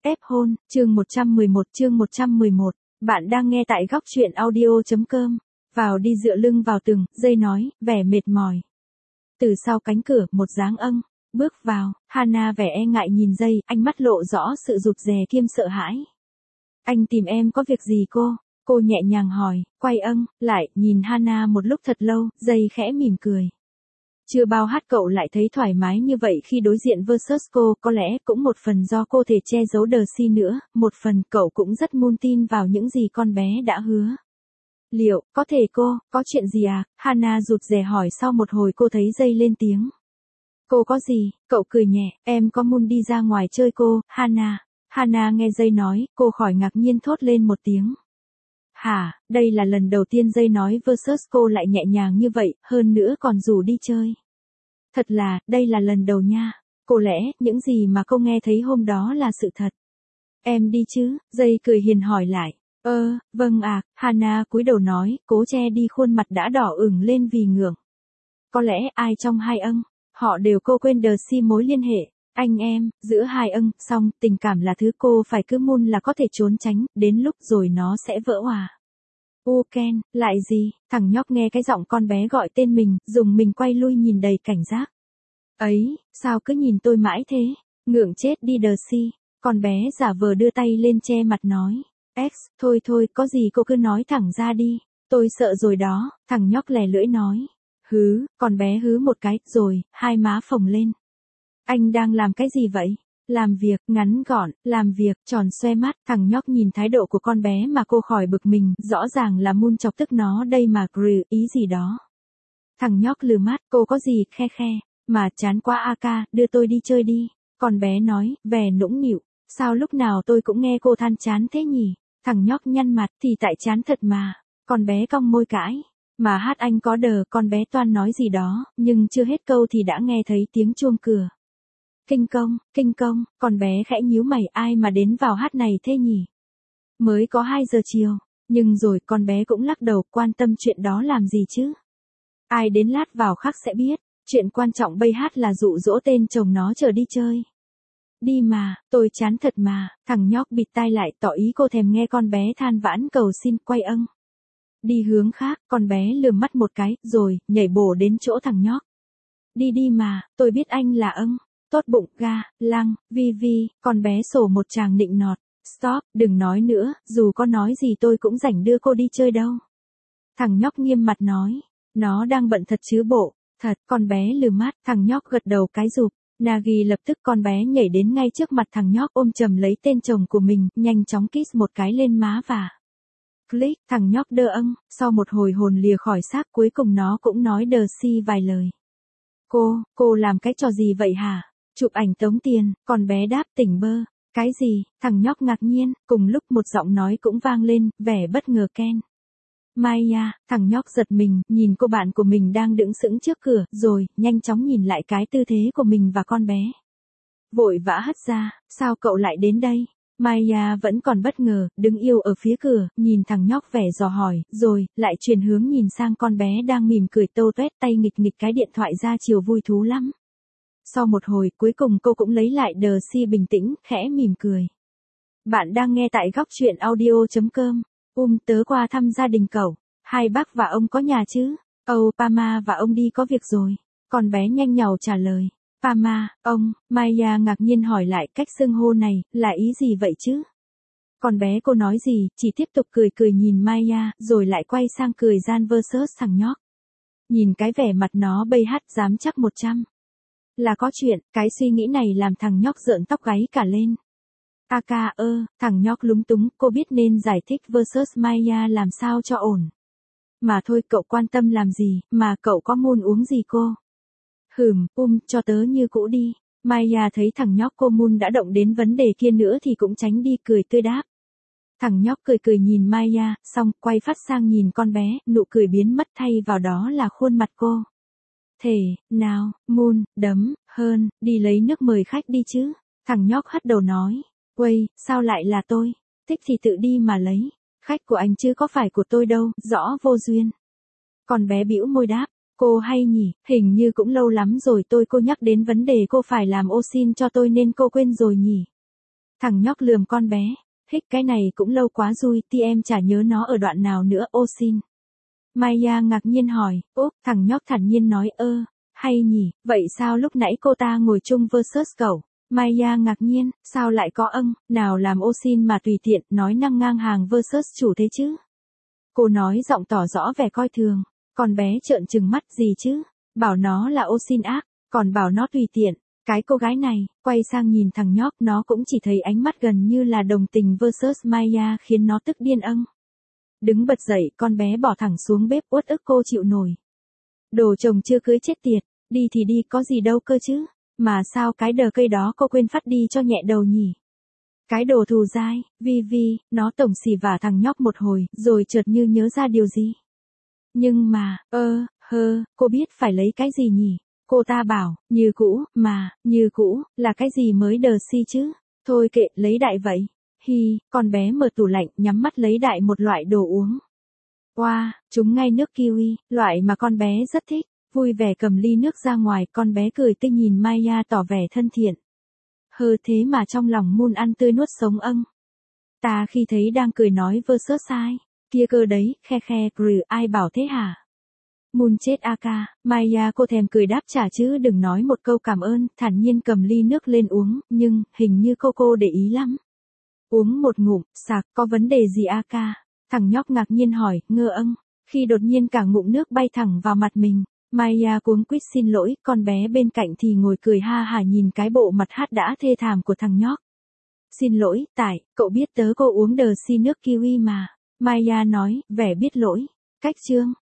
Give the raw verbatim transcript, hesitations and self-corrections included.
Ép hôn, chương một trăm mười một chương một trăm mười một. Bạn đang nghe tại góc truyện audio.com. Vào đi dựa lưng vào tường, dây nói, vẻ mệt mỏi. Từ sau cánh cửa, một dáng âng, bước vào, Hana vẻ e ngại nhìn dây, ánh mắt lộ rõ sự rụt rè kiêm sợ hãi. Anh tìm em có việc gì cô? Cô nhẹ nhàng hỏi, quay âng, lại, nhìn Hana một lúc thật lâu, dây khẽ mỉm cười. Chưa bao hát cậu lại thấy thoải mái như vậy khi đối diện versus cô, có lẽ cũng một phần do cô thể che giấu Darcy nữa, một phần cậu cũng rất mun tin vào những gì con bé đã hứa. Liệu, có thể cô, có chuyện gì à? Hana rụt rè hỏi sau một hồi cô thấy dây lên tiếng. Cô có gì? Cậu cười nhẹ, em có muốn đi ra ngoài chơi cô, Hana. Hana nghe dây nói, cô khỏi ngạc nhiên thốt lên một tiếng. Hả, đây là lần đầu tiên dây nói versus cô lại nhẹ nhàng như vậy, hơn nữa còn rủ đi chơi. Thật là, đây là lần đầu nha. Cô lẽ, những gì mà cô nghe thấy hôm đó là sự thật. Em đi chứ? Dây cười hiền hỏi lại. Ơ, vâng ạ, à, Hana cúi đầu nói, cố che đi khuôn mặt đã đỏ ửng lên vì ngượng. Có lẽ ai trong hai âng, họ đều cô quên Darcy mối liên hệ. Anh em, giữa hai âng, xong, tình cảm là thứ cô phải cứ mun là có thể trốn tránh, đến lúc rồi nó sẽ vỡ hòa. U Ken, lại gì? Thằng nhóc nghe cái giọng con bé gọi tên mình, dùng mình quay lui nhìn đầy cảnh giác. Ấy, sao cứ nhìn tôi mãi thế? Ngượng chết đi Darcy. Con bé giả vờ đưa tay lên che mặt nói. X, thôi thôi, có gì cô cứ nói thẳng ra đi. Tôi sợ rồi đó, thằng nhóc lè lưỡi nói. Hứ, con bé hứ một cái, rồi, hai má phồng lên. Anh đang làm cái gì vậy? Làm việc, ngắn gọn, làm việc, tròn xoe mắt, thằng nhóc nhìn thái độ của con bé mà cô khỏi bực mình, rõ ràng là mun chọc tức nó đây mà, grừ, ý gì đó. Thằng nhóc lừ mắt, cô có gì, khe khe, mà chán quá a ca, đưa tôi đi chơi đi. Con bé nói, vẻ nũng nịu, sao lúc nào tôi cũng nghe cô than chán thế nhỉ? Thằng nhóc nhăn mặt, thì tại chán thật mà. Con bé cong môi cãi, mà hát anh có đờ, con bé toan nói gì đó, nhưng chưa hết câu thì đã nghe thấy tiếng chuông cửa. Kinh công, kinh công, con bé khẽ nhíu mày, ai mà đến vào hát này thế nhỉ? Mới có hai giờ chiều, nhưng rồi con bé cũng lắc đầu, quan tâm chuyện đó làm gì chứ? Ai đến lát vào khác sẽ biết, chuyện quan trọng bây hát là dụ dỗ tên chồng nó chờ đi chơi. Đi mà, tôi chán thật mà, thằng nhóc bịt tai lại tỏ ý cô thèm nghe con bé than vãn cầu xin, quay âng. Đi hướng khác, con bé lườm mắt một cái, rồi, nhảy bổ đến chỗ thằng nhóc. Đi đi mà, tôi biết anh là âng. Tốt bụng, ga, lăng, vi vi, con bé sổ một tràng nịnh nọt. Stop, đừng nói nữa, dù có nói gì tôi cũng rảnh đưa cô đi chơi đâu. Thằng nhóc nghiêm mặt nói, nó đang bận thật chứ bộ. Thật, con bé lừ mắt, thằng nhóc gật đầu cái rụp. Nagi lập tức con bé nhảy đến ngay trước mặt thằng nhóc ôm chầm lấy tên chồng của mình, nhanh chóng kiss một cái lên má và click, thằng nhóc đơ âng, sau một hồi hồn lìa khỏi xác cuối cùng nó cũng nói Darcy vài lời. Cô, cô làm cái trò gì vậy hả? Chụp ảnh tống tiền, con bé đáp tỉnh bơ. Cái gì? Thằng nhóc ngạc nhiên, cùng lúc một giọng nói cũng vang lên, vẻ bất ngờ Ken. Maya, thằng nhóc giật mình, nhìn cô bạn của mình đang đứng sững trước cửa, rồi, nhanh chóng nhìn lại cái tư thế của mình và con bé. Vội vã hất ra, sao cậu lại đến đây? Maya vẫn còn bất ngờ, đứng yêu ở phía cửa, nhìn thằng nhóc vẻ dò hỏi, rồi, lại chuyển hướng nhìn sang con bé đang mỉm cười tô toét tay nghịch nghịch cái điện thoại ra chiều vui thú lắm. Sau một hồi, cuối cùng cô cũng lấy lại Darcy bình tĩnh, khẽ mỉm cười. Bạn đang nghe tại góc truyện audio.com. Um, tớ qua thăm gia đình cậu. Hai bác và ông có nhà chứ? Âu, Pama và ông đi có việc rồi. Con bé nhanh nhảu trả lời. Pama, ông, Maya ngạc nhiên hỏi lại cách xưng hô này, là ý gì vậy chứ? Con bé cô nói gì, chỉ tiếp tục cười cười nhìn Maya, rồi lại quay sang cười gian versus thằng nhóc. Nhìn cái vẻ mặt nó bây hát dám chắc một trăm. Là có chuyện, cái suy nghĩ này làm thằng nhóc rợn tóc gáy cả lên. A ca ơ, thằng nhóc lúng túng, cô biết nên giải thích versus Maya làm sao cho ổn. Mà thôi cậu quan tâm làm gì, mà cậu có muốn uống gì cô? Hừm, um, cho tớ như cũ đi. Maya thấy thằng nhóc cô mun đã động đến vấn đề kia nữa thì cũng tránh đi cười tươi đáp. Thằng nhóc cười cười nhìn Maya, xong quay phát sang nhìn con bé, nụ cười biến mất thay vào đó là khuôn mặt cô. Thể, nào, mun, đấm, hơn, đi lấy nước mời khách đi chứ. Thằng nhóc hất đầu nói. Uầy, sao lại là tôi? Thích thì tự đi mà lấy. Khách của anh chứ có phải của tôi đâu, rõ vô duyên. Con bé bĩu môi đáp. Cô hay nhỉ, hình như cũng lâu lắm rồi tôi cô nhắc đến vấn đề cô phải làm ô xin cho tôi nên cô quên rồi nhỉ. Thằng nhóc lườm con bé. Hích cái này cũng lâu quá rồi, ti em chả nhớ nó ở đoạn nào nữa, ô xin. Maya ngạc nhiên hỏi, úp, thằng nhóc thản nhiên nói ơ, hay nhỉ, vậy sao lúc nãy cô ta ngồi chung versus cậu? Maya ngạc nhiên, sao lại có âng, nào làm ô xin mà tùy tiện, nói năng ngang hàng versus chủ thế chứ? Cô nói giọng tỏ rõ vẻ coi thường, con bé trợn trừng mắt gì chứ, bảo nó là ô xin ác, còn bảo nó tùy tiện. Cái cô gái này, quay sang nhìn thằng nhóc, nó cũng chỉ thấy ánh mắt gần như là đồng tình versus Maya khiến nó tức điên âng. Đứng bật dậy, con bé bỏ thẳng xuống bếp, uất ức cô chịu nổi. Đồ chồng chưa cưới chết tiệt, đi thì đi có gì đâu cơ chứ, mà sao cái đờ cây đó cô quên phát đi cho nhẹ đầu nhỉ? Cái đồ thù dai, vi vi, nó tổng xì vả thằng nhóc một hồi, rồi chợt như nhớ ra điều gì. Nhưng mà, ơ, hơ, cô biết phải lấy cái gì nhỉ? Cô ta bảo, như cũ, mà, như cũ, là cái gì mới đờ si chứ? Thôi kệ, lấy đại vậy. Hi, con bé mở tủ lạnh, nhắm mắt lấy đại một loại đồ uống. Wow, chúng ngay nước kiwi, loại mà con bé rất thích. Vui vẻ cầm ly nước ra ngoài, con bé cười tươi nhìn Maya tỏ vẻ thân thiện. Hơ thế mà trong lòng Moon ăn tươi nuốt sống âng. Ta khi thấy đang cười nói versus sai. Kia cơ đấy, khe khe, grừ, ai bảo thế hả? Moon chết a ca, Maya cô thèm cười đáp trả chứ đừng nói một câu cảm ơn, thản nhiên cầm ly nước lên uống, nhưng, hình như cô cô để ý lắm. Uống một ngụm, sạc, có vấn đề gì a ca? Thằng nhóc ngạc nhiên hỏi, ngơ âng, khi đột nhiên cả ngụm nước bay thẳng vào mặt mình. Maya cuống quýt xin lỗi, con bé bên cạnh thì ngồi cười ha hả nhìn cái bộ mặt hát đã thê thảm của thằng nhóc. Xin lỗi, tại, cậu biết tớ cô uống đờ si nước kiwi mà. Maya nói, vẻ biết lỗi. Cách chương.